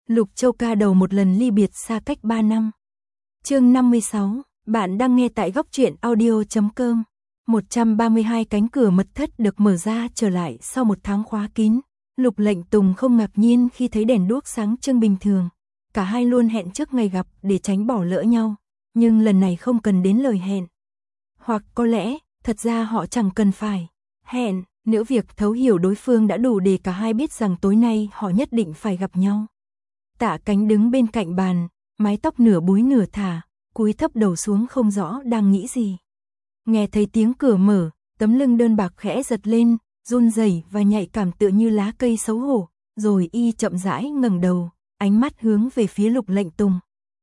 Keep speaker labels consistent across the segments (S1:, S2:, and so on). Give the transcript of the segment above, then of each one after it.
S1: Lục Châu Ca đầu một lần ly biệt xa cách 3 năm. Chương 56, bạn đang nghe tại góc truyện audio.com. 132 cánh cửa mật thất được mở ra trở lại sau một tháng khóa kín. Lục Lệnh Tùng không ngạc nhiên khi thấy đèn đuốc sáng trưng bình thường. Cả hai luôn hẹn trước ngày gặp để tránh bỏ lỡ nhau, nhưng lần này không cần đến lời hẹn. Hoặc có lẽ, thật ra họ chẳng cần phải hẹn, nữa việc thấu hiểu đối phương đã đủ để cả hai biết rằng tối nay họ nhất định phải gặp nhau. Tạ Cánh đứng bên cạnh bàn, mái tóc nửa búi nửa thả, cúi thấp đầu xuống không rõ đang nghĩ gì. Nghe thấy tiếng cửa mở, tấm lưng đơn bạc khẽ giật lên, run rẩy và nhạy cảm tựa như lá cây xấu hổ, rồi y chậm rãi ngẩng đầu, ánh mắt hướng về phía Lục Lệnh Tùng.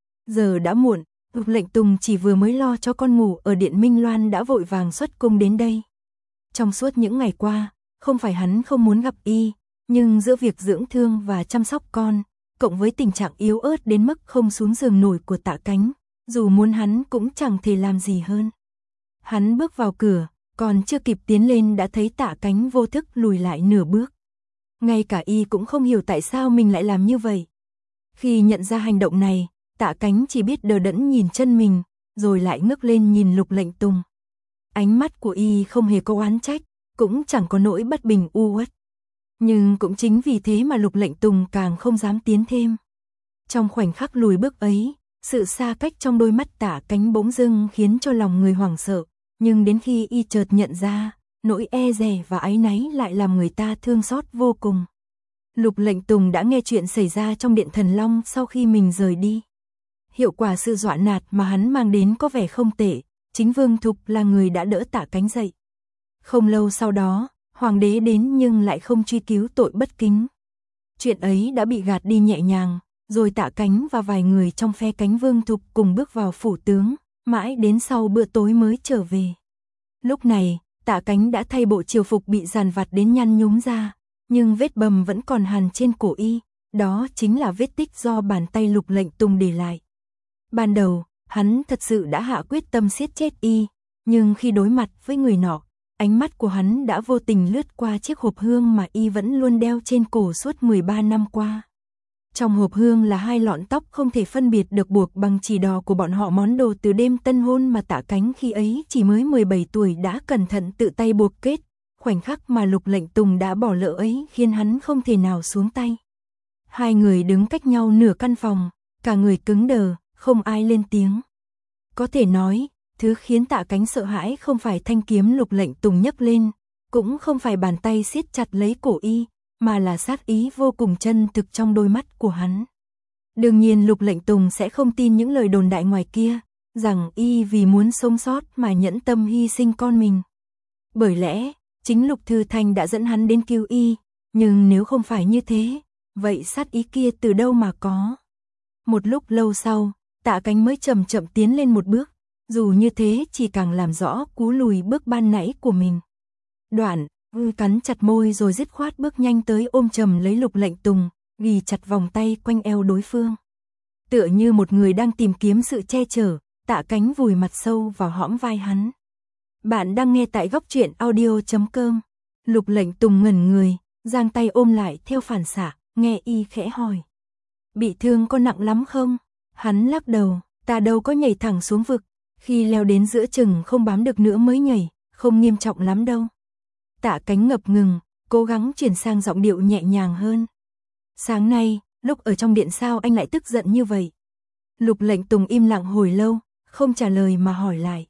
S1: Giờ đã muộn, Lục Lệnh Tùng chỉ vừa mới lo cho con ngủ ở Điện Minh Loan đã vội vàng xuất cung đến đây. Trong suốt những ngày qua, không phải hắn không muốn gặp y, nhưng giữa việc dưỡng thương và chăm sóc con, cộng với tình trạng yếu ớt đến mức không xuống giường nổi của Tạ Cánh, dù muốn hắn cũng chẳng thể làm gì hơn. Hắn bước vào cửa, còn chưa kịp tiến lên đã thấy Tạ Cánh vô thức lùi lại nửa bước. Ngay cả y cũng không hiểu tại sao mình lại làm như vậy. Khi nhận ra hành động này, Tạ Cánh chỉ biết đờ đẫn nhìn chân mình, rồi lại ngước lên nhìn Lục Lệnh Tùng. Ánh mắt của y không hề có oán trách, cũng chẳng có nỗi bất bình u uất. Nhưng cũng chính vì thế mà Lục Lệnh Tùng càng không dám tiến thêm. Trong khoảnh khắc lùi bước ấy, sự xa cách trong đôi mắt Tạ Cánh bỗng dưng khiến cho lòng người hoảng sợ, nhưng đến khi y chợt nhận ra, nỗi e dè và áy náy lại làm người ta thương xót vô cùng. Lục Lệnh Tùng đã nghe chuyện xảy ra trong Điện Thần Long sau khi mình rời đi. Hiệu quả sự dọa nạt mà hắn mang đến có vẻ không tệ, chính Vương Thục là người đã đỡ Tạ Cánh dậy. Không lâu sau đó, Hoàng đế đến nhưng lại không truy cứu tội bất kính. Chuyện ấy đã bị gạt đi nhẹ nhàng, rồi Tạ Cánh và vài người trong phe cánh Vương Thục cùng bước vào phủ tướng, mãi đến sau bữa tối mới trở về. Lúc này, Tạ Cánh đã thay bộ triều phục bị dàn vặt đến nhăn nhúm ra, nhưng vết bầm vẫn còn hằn trên cổ y, đó chính là vết tích do bàn tay Lục Lệnh Tùng để lại. Ban đầu, hắn thật sự đã hạ quyết tâm siết chết y, nhưng khi đối mặt với người nọ, ánh mắt của hắn đã vô tình lướt qua chiếc hộp hương mà y vẫn luôn đeo trên cổ suốt 13 năm qua. Trong hộp hương là 2 lọn tóc không thể phân biệt được buộc bằng chỉ đỏ của bọn họ, món đồ từ đêm tân hôn mà Tạ Cánh khi ấy chỉ mới 17 tuổi đã cẩn thận tự tay buộc kết. Khoảnh khắc mà Lục Lệnh Tùng đã bỏ lỡ ấy khiến hắn không thể nào xuống tay. Hai người đứng cách nhau nửa căn phòng, cả người cứng đờ, không ai lên tiếng. Có thể nói, thứ khiến Tạ Cánh sợ hãi không phải thanh kiếm Lục Lệnh Tùng nhấc lên, cũng không phải bàn tay siết chặt lấy cổ y, mà là sát ý vô cùng chân thực trong đôi mắt của hắn. Đương nhiên Lục Lệnh Tùng sẽ không tin những lời đồn đại ngoài kia, rằng y vì muốn sống sót mà nhẫn tâm hy sinh con mình. Bởi lẽ, chính Lục Thư Thanh đã dẫn hắn đến cứu y, nhưng nếu không phải như thế, vậy sát ý kia từ đâu mà có? Một lúc lâu sau, Tạ Cánh mới chậm chậm tiến lên một bước, dù như thế chỉ càng làm rõ cú lùi bước ban nãy của mình. Đoạn, cắn chặt môi rồi dứt khoát bước nhanh tới ôm chầm lấy Lục Lệnh Tùng, ghì chặt vòng tay quanh eo đối phương. Tựa như một người đang tìm kiếm sự che chở, Tạ Cánh vùi mặt sâu vào hõm vai hắn. Bạn đang nghe tại góc truyện audio.com. Lục Lệnh Tùng ngẩn người, giang tay ôm lại theo phản xạ, nghe y khẽ hỏi. Bị thương có nặng lắm không? Hắn lắc đầu, ta đâu có nhảy thẳng xuống vực, khi leo đến giữa chừng không bám được nữa mới nhảy, không nghiêm trọng lắm đâu. Tạ Cánh ngập ngừng, cố gắng chuyển sang giọng điệu nhẹ nhàng hơn. Sáng nay, lúc ở trong điện sao anh lại tức giận như vậy? Lục Lệnh Tùng im lặng hồi lâu, không trả lời mà hỏi lại.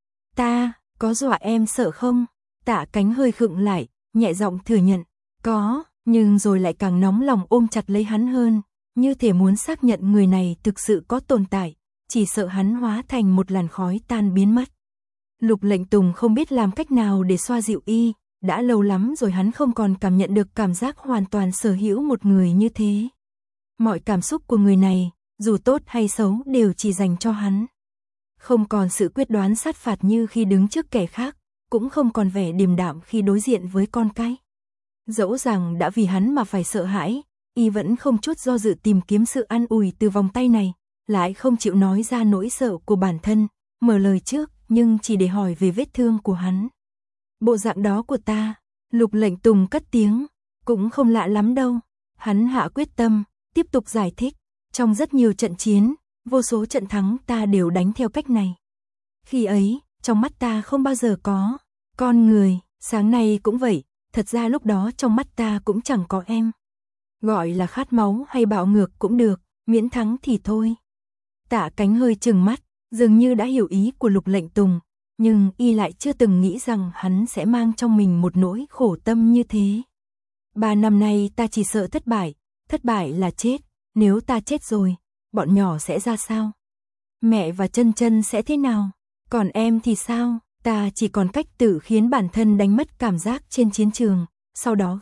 S1: Ta, có dọa em sợ không? Tạ Cánh hơi khựng lại, nhẹ giọng thừa nhận. Có, nhưng rồi lại càng nóng lòng ôm chặt lấy hắn hơn, như thể muốn xác nhận người này thực sự có tồn tại, chỉ sợ hắn hóa thành một làn khói tan biến mất. Lục Lệnh Tùng không biết làm cách nào để xoa dịu y, đã lâu lắm rồi hắn không còn cảm nhận được cảm giác hoàn toàn sở hữu một người như thế. Mọi cảm xúc của người này, dù tốt hay xấu đều chỉ dành cho hắn. Không còn sự quyết đoán sát phạt như khi đứng trước kẻ khác, cũng không còn vẻ điềm đạm khi đối diện với con cái. Dẫu rằng đã vì hắn mà phải sợ hãi, y vẫn không chút do dự tìm kiếm sự an ủi từ vòng tay này, lại không chịu nói ra nỗi sợ của bản thân, mở lời trước nhưng chỉ để hỏi về vết thương của hắn. Bộ dạng đó của ta, Lục Lệnh Tùng cất tiếng, cũng không lạ lắm đâu. Hắn hạ quyết tâm, tiếp tục giải thích, trong rất nhiều trận chiến, vô số trận thắng ta đều đánh theo cách này. Khi ấy, trong mắt ta không bao giờ có con người, sáng nay cũng vậy, thật ra lúc đó trong mắt ta cũng chẳng có em. Gọi là khát máu hay bạo ngược cũng được, miễn thắng thì thôi. Tạ Cánh hơi trừng mắt, dường như đã hiểu ý của Lục Lệnh Tùng, nhưng y lại chưa từng nghĩ rằng hắn sẽ mang trong mình một nỗi khổ tâm như thế. 3 năm nay ta chỉ sợ thất bại là chết, nếu ta chết rồi, bọn nhỏ sẽ ra sao? Mẹ và Chân Chân sẽ thế nào? Còn em thì sao? Ta chỉ còn cách tự khiến bản thân đánh mất cảm giác trên chiến trường, sau đó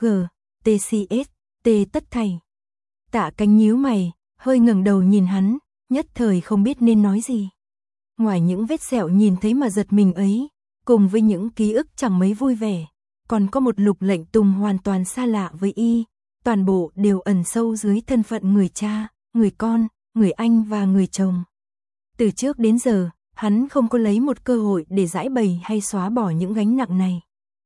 S1: TCS, tất thảy. Tạ Cánh nhíu mày, hơi ngẩng đầu nhìn hắn, nhất thời không biết nên nói gì. Ngoài những vết sẹo nhìn thấy mà giật mình ấy, cùng với những ký ức chẳng mấy vui vẻ, còn có một Lục Lệnh Tùng hoàn toàn xa lạ với y, toàn bộ đều ẩn sâu dưới thân phận người cha, người con, người anh và người chồng. Từ trước đến giờ, hắn không có lấy một cơ hội để giải bày hay xóa bỏ những gánh nặng này.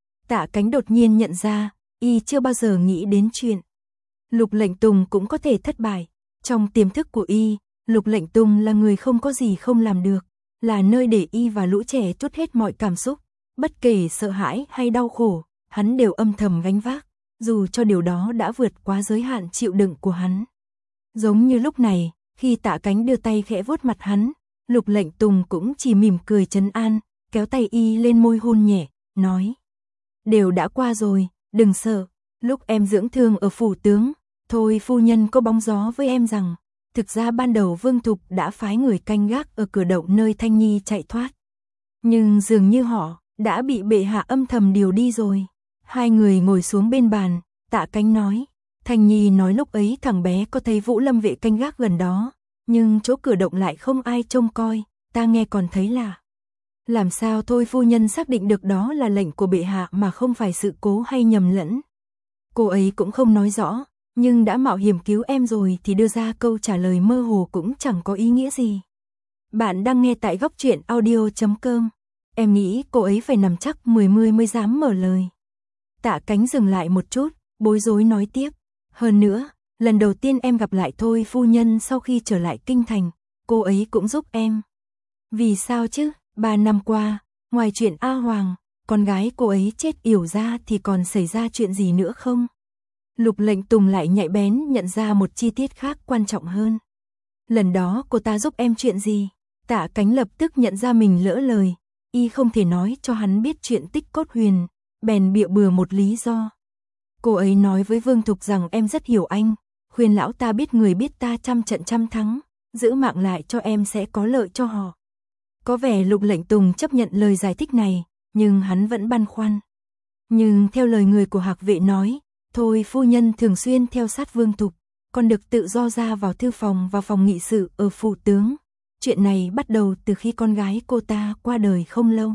S1: Tạ Cánh đột nhiên nhận ra, y chưa bao giờ nghĩ đến chuyện Lục Lệnh Tùng cũng có thể thất bại. Trong tiềm thức của y, Lục Lệnh Tùng là người không có gì không làm được, là nơi để y và lũ trẻ trút hết mọi cảm xúc, bất kể sợ hãi hay đau khổ, hắn đều âm thầm gánh vác, dù cho điều đó đã vượt quá giới hạn chịu đựng của hắn. Giống như lúc này, khi Tạ Cánh đưa tay khẽ vuốt mặt hắn, Lục Lệnh Tùng cũng chỉ mỉm cười trấn an, kéo tay y lên môi hôn nhẹ, nói: "Đều đã qua rồi, đừng sợ, lúc em dưỡng thương ở phủ tướng, thôi phu nhân có bóng gió với em rằng, thực ra ban đầu Vương Thục đã phái người canh gác ở cửa động nơi Thanh Nhi chạy thoát. Nhưng dường như họ đã bị bệ hạ âm thầm điều đi rồi." Hai người ngồi xuống bên bàn, Tạ Cánh nói: "Thanh Nhi nói lúc ấy thằng bé có thấy Vũ Lâm vệ canh gác gần đó, nhưng chỗ cửa động lại không ai trông coi, ta nghe còn thấy là làm sao thôi phu nhân xác định được đó là lệnh của bệ hạ mà không phải sự cố hay nhầm lẫn." Cô ấy cũng không nói rõ, nhưng đã mạo hiểm cứu em rồi thì đưa ra câu trả lời mơ hồ cũng chẳng có ý nghĩa gì. Bạn đang nghe tại Góc Truyện Audio.com. Em nghĩ cô ấy phải nằm chắc 10 mới dám mở lời. Tạ Cánh dừng lại một chút, bối rối nói tiếp: "Hơn nữa, lần đầu tiên em gặp lại thôi phu nhân sau khi trở lại kinh thành, cô ấy cũng giúp em." "Vì sao chứ? 3 năm qua, ngoài chuyện A Hoàng, con gái cô ấy chết yểu ra thì còn xảy ra chuyện gì nữa không?" Lục Lệnh Tùng lại nhạy bén nhận ra một chi tiết khác quan trọng hơn. "Lần đó cô ta giúp em chuyện gì?" Tạ Cánh lập tức nhận ra mình lỡ lời, y không thể nói cho hắn biết chuyện Tích Cốt Huyền, bèn bịa bừa một lý do. "Cô ấy nói với Vương Thục rằng em rất hiểu anh, khuyên lão ta biết người biết ta trăm trận trăm thắng, giữ mạng lại cho em sẽ có lợi cho họ." Có vẻ Lục Lệnh Tùng chấp nhận lời giải thích này, nhưng hắn vẫn băn khoăn. Nhưng theo lời người của Hạc Vệ nói, thôi phu nhân thường xuyên theo sát Vương Thục, còn được tự do ra vào thư phòng và phòng nghị sự ở phủ tướng. Chuyện này bắt đầu từ khi con gái cô ta qua đời không lâu.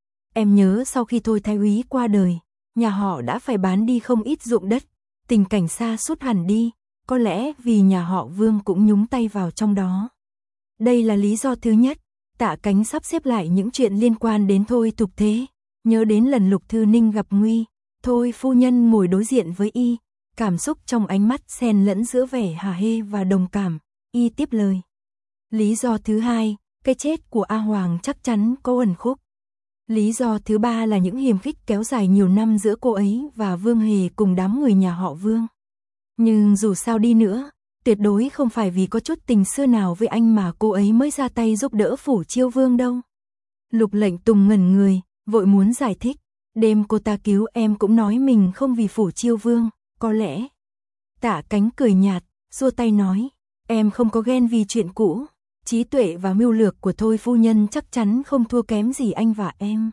S1: Em nhớ sau khi thôi thái úy qua đời, nhà họ đã phải bán đi không ít ruộng đất, tình cảnh sa sút hẳn đi, có lẽ vì nhà họ Vương cũng nhúng tay vào trong đó. Đây là lý do thứ nhất. Tạ Cánh sắp xếp lại những chuyện liên quan đến Thôi Thục Thế, nhớ đến lần Lục Thư Ninh gặp nguy, thôi phu nhân ngồi đối diện với y, cảm xúc trong ánh mắt xen lẫn giữa vẻ hả hê và đồng cảm, y tiếp lời: "Lý do thứ hai, cái chết của A Hoàng chắc chắn có uẩn khúc. Lý do thứ ba là những hiềm khích kéo dài nhiều năm giữa cô ấy và Vương Hề cùng đám người nhà họ Vương. Nhưng dù sao đi nữa, tuyệt đối không phải vì có chút tình xưa nào với anh mà cô ấy mới ra tay giúp đỡ Phủ Chiêu Vương đâu." Lục Lệnh Tùng ngẩn người, vội muốn giải thích: "Đêm cô ta cứu em cũng nói mình không vì Phủ Chiêu Vương, có lẽ." Tạ Cánh cười nhạt, xua tay nói: "Em không có ghen vì chuyện cũ, trí tuệ và mưu lược của thôi phu nhân chắc chắn không thua kém gì anh và em.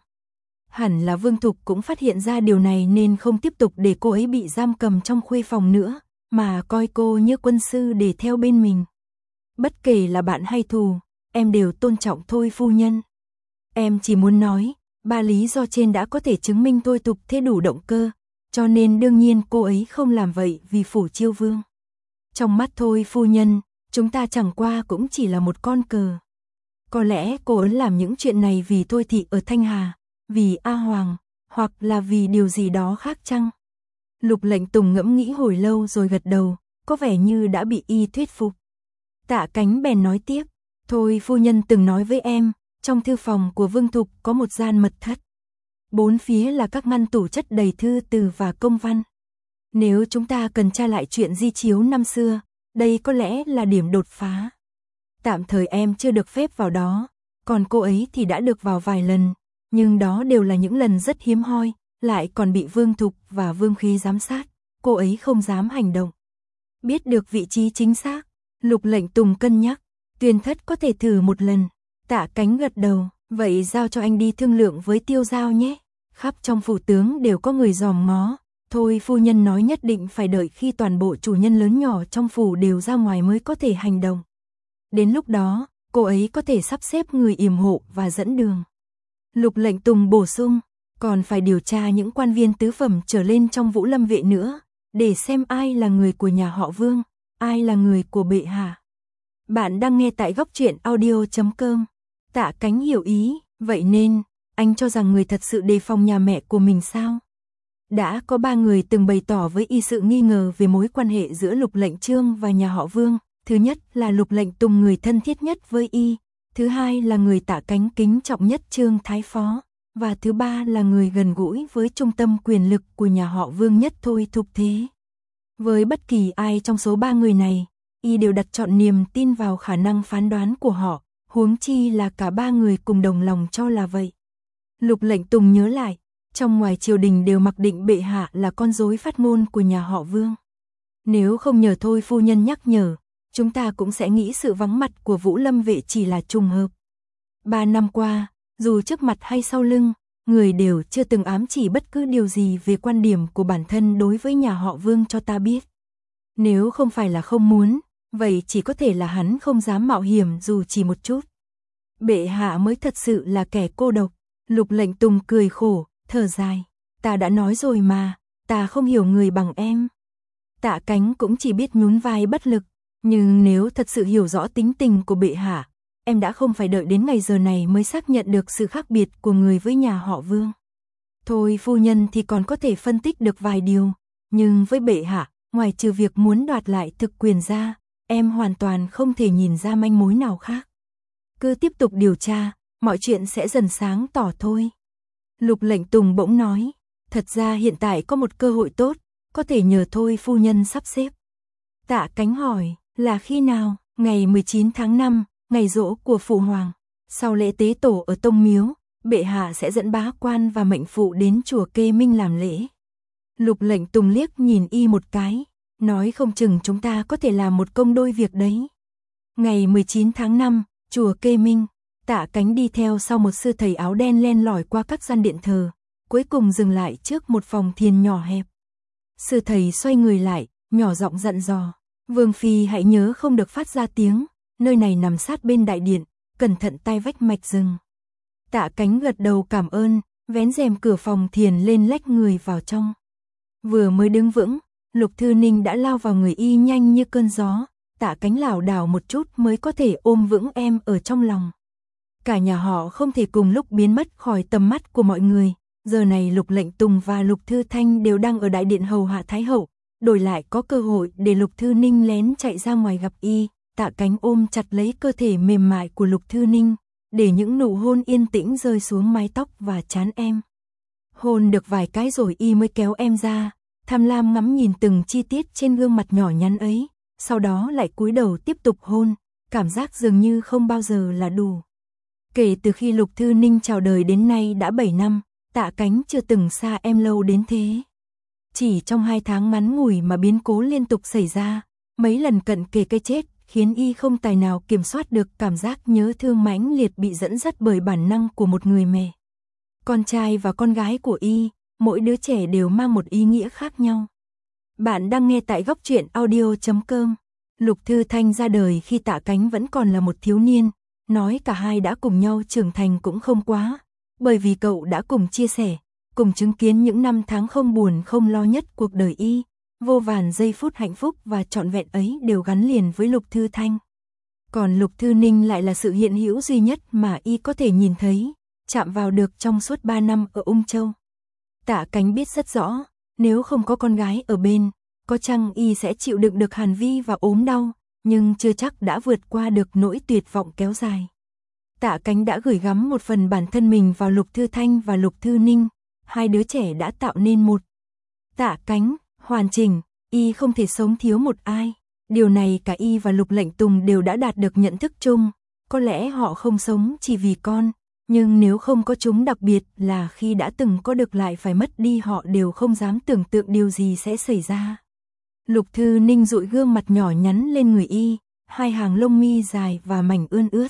S1: Hẳn là Vương Thục cũng phát hiện ra điều này nên không tiếp tục để cô ấy bị giam cầm trong khuê phòng nữa, mà coi cô như quân sư để theo bên mình. Bất kể là bạn hay thù, em đều tôn trọng thôi phu nhân. Em chỉ muốn nói, 3 lý do trên đã có thể chứng minh Thôi Thục Thế đủ động cơ, cho nên đương nhiên cô ấy không làm vậy vì Phủ Chiêu Vương. Trong mắt thôi phu nhân, chúng ta chẳng qua cũng chỉ là một con cờ. Có lẽ cô ấy làm những chuyện này vì Thôi Thị ở Thanh Hà, vì A Hoàng, hoặc là vì điều gì đó khác chăng?" Lục Lệnh Tùng ngẫm nghĩ hồi lâu rồi gật đầu, có vẻ như đã bị y thuyết phục. Tạ Cánh bèn nói tiếp, thôi phu nhân từng nói với em, trong thư phòng của Vương Thục có một gian mật thất. Bốn phía là các ngăn tủ chất đầy thư từ và công văn. Nếu chúng ta cần tra lại chuyện di chiếu năm xưa, đây có lẽ là điểm đột phá. Tạm thời em chưa được phép vào đó, còn cô ấy thì đã được vào vài lần, nhưng đó đều là những lần rất hiếm hoi, lại còn bị Vương Thục và Vương Khí giám sát, cô ấy không dám hành động. Biết được vị trí chính xác, Lục Lệnh Tùng cân nhắc, Tuyên Thất có thể thử một lần. Tạ Cánh gật đầu, vậy giao cho anh đi thương lượng với Tiêu Giao nhé. Khắp trong phủ tướng đều có người dòm ngó, thôi phu nhân nói nhất định phải đợi khi toàn bộ chủ nhân lớn nhỏ trong phủ đều ra ngoài mới có thể hành động. Đến lúc đó, cô ấy có thể sắp xếp người yểm hộ và dẫn đường. Lục Lệnh Tùng bổ sung, còn phải điều tra những quan viên tứ phẩm trở lên trong Vũ Lâm vệ nữa, để xem ai là người của nhà họ Vương, ai là người của bệ hạ. Bạn đang nghe tại goctruyện.audio.com. Tạ Cánh hiểu ý, vậy nên, anh cho rằng người thật sự đề phòng nhà mẹ của mình sao? Đã có 3 người từng bày tỏ với y sự nghi ngờ về mối quan hệ giữa Lục Lệnh Trương và nhà họ Vương. Thứ nhất là Lục Lệnh Tùng người thân thiết nhất với y, thứ hai là người Tạ Cánh kính trọng nhất Trương Thái Phó, và thứ ba là người gần gũi với trung tâm quyền lực của nhà họ Vương nhất Thôi Thục Thế. Với bất kỳ ai trong số 3 người này, y đều đặt trọn niềm tin vào khả năng phán đoán của họ, huống chi là cả 3 người cùng đồng lòng cho là vậy. Lục Lệnh Tùng nhớ lại, trong ngoài triều đình đều mặc định bệ hạ là con rối phát ngôn của nhà họ Vương. Nếu không nhờ Thôi phu nhân nhắc nhở, chúng ta cũng sẽ nghĩ sự vắng mặt của Vũ Lâm vệ chỉ là trùng hợp. 3 năm qua, dù trước mặt hay sau lưng, người đều chưa từng ám chỉ bất cứ điều gì về quan điểm của bản thân đối với nhà họ Vương cho ta biết. Nếu không phải là không muốn, vậy chỉ có thể là hắn không dám mạo hiểm dù chỉ một chút. Bệ hạ mới thật sự là kẻ cô độc. Lục Lệnh Tùng cười khổ, thở dài. Ta đã nói rồi mà, ta không hiểu người bằng em. Tạ Cánh cũng chỉ biết nhún vai bất lực. Nhưng nếu thật sự hiểu rõ tính tình của bệ hạ, em đã không phải đợi đến ngày giờ này mới xác nhận được sự khác biệt của người với nhà họ Vương. Thôi phu nhân thì còn có thể phân tích được vài điều, nhưng với bệ hạ, ngoài trừ việc muốn đoạt lại thực quyền ra, em hoàn toàn không thể nhìn ra manh mối nào khác. Cứ tiếp tục điều tra, mọi chuyện sẽ dần sáng tỏ thôi. Lục Lệnh Tùng bỗng nói, thật ra hiện tại có một cơ hội tốt, có thể nhờ Thôi phu nhân sắp xếp. Tạ Cánh hỏi, là khi nào? Ngày 19 tháng 5, ngày giỗ của Phụ Hoàng. Sau lễ tế tổ ở Tông Miếu, bệ hạ sẽ dẫn bá quan và mệnh phụ đến chùa Kê Minh làm lễ. Lục Lệnh Tùng liếc nhìn y một cái, nói không chừng chúng ta có thể làm một công đôi việc đấy. Ngày 19 tháng 5, chùa Kê Minh, Tạ Cánh đi theo sau một sư thầy áo đen len lỏi qua các gian điện thờ, cuối cùng dừng lại trước một phòng thiền nhỏ hẹp. Sư thầy xoay người lại, nhỏ giọng dặn dò, Vương phi hãy nhớ không được phát ra tiếng, nơi này nằm sát bên đại điện, cẩn thận tai vách mạch rừng. Tạ Cánh gật đầu cảm ơn, vén rèm cửa phòng thiền lên lách người vào trong. Vừa mới đứng vững, Lục Thư Ninh đã lao vào người y nhanh như cơn gió. Tạ Cánh lảo đảo một chút mới có thể ôm vững em ở trong lòng. Cả nhà họ không thể cùng lúc biến mất khỏi tầm mắt của mọi người. Giờ này Lục Lệnh Tùng và Lục Thư Thanh đều đang ở đại điện hầu hạ Thái hậu, đổi lại có cơ hội để Lục Thư Ninh lén chạy ra ngoài gặp y. Tạ Cánh ôm chặt lấy cơ thể mềm mại của Lục Thư Ninh, để những nụ hôn yên tĩnh rơi xuống mái tóc và trán em. Hôn được vài cái rồi y mới kéo em ra, tham lam ngắm nhìn từng chi tiết trên gương mặt nhỏ nhắn ấy, sau đó lại cúi đầu tiếp tục hôn, cảm giác dường như không bao giờ là đủ. Kể từ khi Lục Thư Ninh chào đời đến nay đã 7 năm, Tạ Cánh chưa từng xa em lâu đến thế. Chỉ trong 2 tháng ngắn ngủi mà biến cố liên tục xảy ra, mấy lần cận kề cái chết, khiến y không tài nào kiểm soát được cảm giác nhớ thương mãnh liệt bị dẫn dắt bởi bản năng của một người mẹ. Con trai và con gái của y, mỗi đứa trẻ đều mang một ý nghĩa khác nhau. Bạn đang nghe tại goctruyện.audio.com. Lục Thư Thanh ra đời khi Tạ Cánh vẫn còn là một thiếu niên, nói cả hai đã cùng nhau trưởng thành cũng không quá, bởi vì cậu đã cùng chia sẻ, cùng chứng kiến những năm tháng không buồn không lo nhất cuộc đời y, vô vàn giây phút hạnh phúc và trọn vẹn ấy đều gắn liền với Lục Thư Thanh. Còn Lục Thư Ninh lại là sự hiện hữu duy nhất mà y có thể nhìn thấy, chạm vào được trong suốt 3 năm ở Ung Châu. Tạ Cánh biết rất rõ, nếu không có con gái ở bên, có chăng y sẽ chịu đựng được Hàn Vi và ốm đau, nhưng chưa chắc đã vượt qua được nỗi tuyệt vọng kéo dài. Tạ Cánh đã gửi gắm một phần bản thân mình vào Lục Thư Thanh và Lục Thư Ninh, hai đứa trẻ đã tạo nên một Tạ Cánh hoàn chỉnh, y không thể sống thiếu một ai. Điều này cả y và Lục Lệnh Tùng đều đã đạt được nhận thức chung, có lẽ họ không sống chỉ vì con, nhưng nếu không có chúng, đặc biệt là khi đã từng có được lại phải mất đi, họ đều không dám tưởng tượng điều gì sẽ xảy ra. Lục Thư Ninh dụi gương mặt nhỏ nhắn lên người y, hai hàng lông mi dài và mảnh ươn ướt.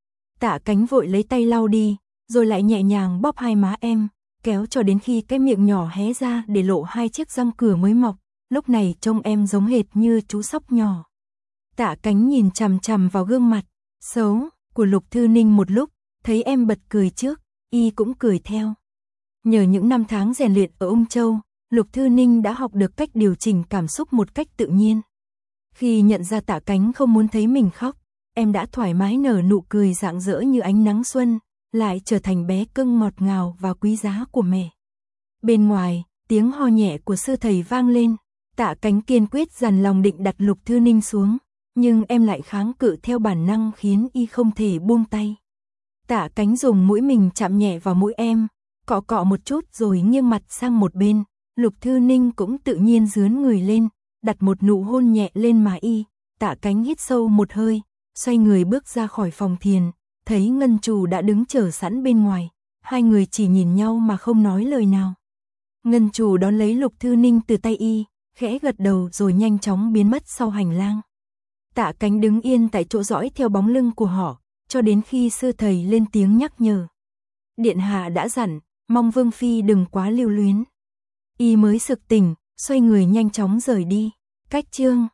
S1: Tạ Cánh vội lấy tay lau đi, rồi lại nhẹ nhàng bóp hai má em, kéo cho đến khi cái miệng nhỏ hé ra để lộ hai chiếc răng cửa mới mọc, lúc này trông em giống hệt như chú sóc nhỏ. Tạ Cánh nhìn chằm chằm vào gương mặt xấu của Lục Thư Ninh một lúc, thấy em bật cười trước, y cũng cười theo. Nhờ những năm tháng rèn luyện ở Ung Châu, Lục Thư Ninh đã học được cách điều chỉnh cảm xúc một cách tự nhiên. Khi nhận ra Tạ Cánh không muốn thấy mình khóc, em đã thoải mái nở nụ cười rạng rỡ như ánh nắng xuân, lại trở thành bé cưng ngọt ngào và quý giá của mẹ. Bên ngoài, tiếng ho nhẹ của sư thầy vang lên, Tạ Cánh kiên quyết dằn lòng định đặt Lục Thư Ninh xuống, nhưng em lại kháng cự theo bản năng khiến y không thể buông tay. Tạ Cánh dùng mũi mình chạm nhẹ vào mũi em, cọ cọ một chút rồi nghiêng mặt sang một bên, Lục Thư Ninh cũng tự nhiên dướn người lên, đặt một nụ hôn nhẹ lên má y. Tạ Cánh hít sâu một hơi, xoay người bước ra khỏi phòng thiền, thấy Ngân Trù đã đứng chờ sẵn bên ngoài, hai người chỉ nhìn nhau mà không nói lời nào. Ngân Trù đón lấy Lục Thư Ninh từ tay y, khẽ gật đầu rồi nhanh chóng biến mất sau hành lang. Tạ Cánh đứng yên tại chỗ dõi theo bóng lưng của họ, cho đến khi sư thầy lên tiếng nhắc nhở. Điện hạ đã dặn, mong Vương Phi đừng quá lưu luyến. Y mới sực tỉnh, xoay người nhanh chóng rời đi. Cách chương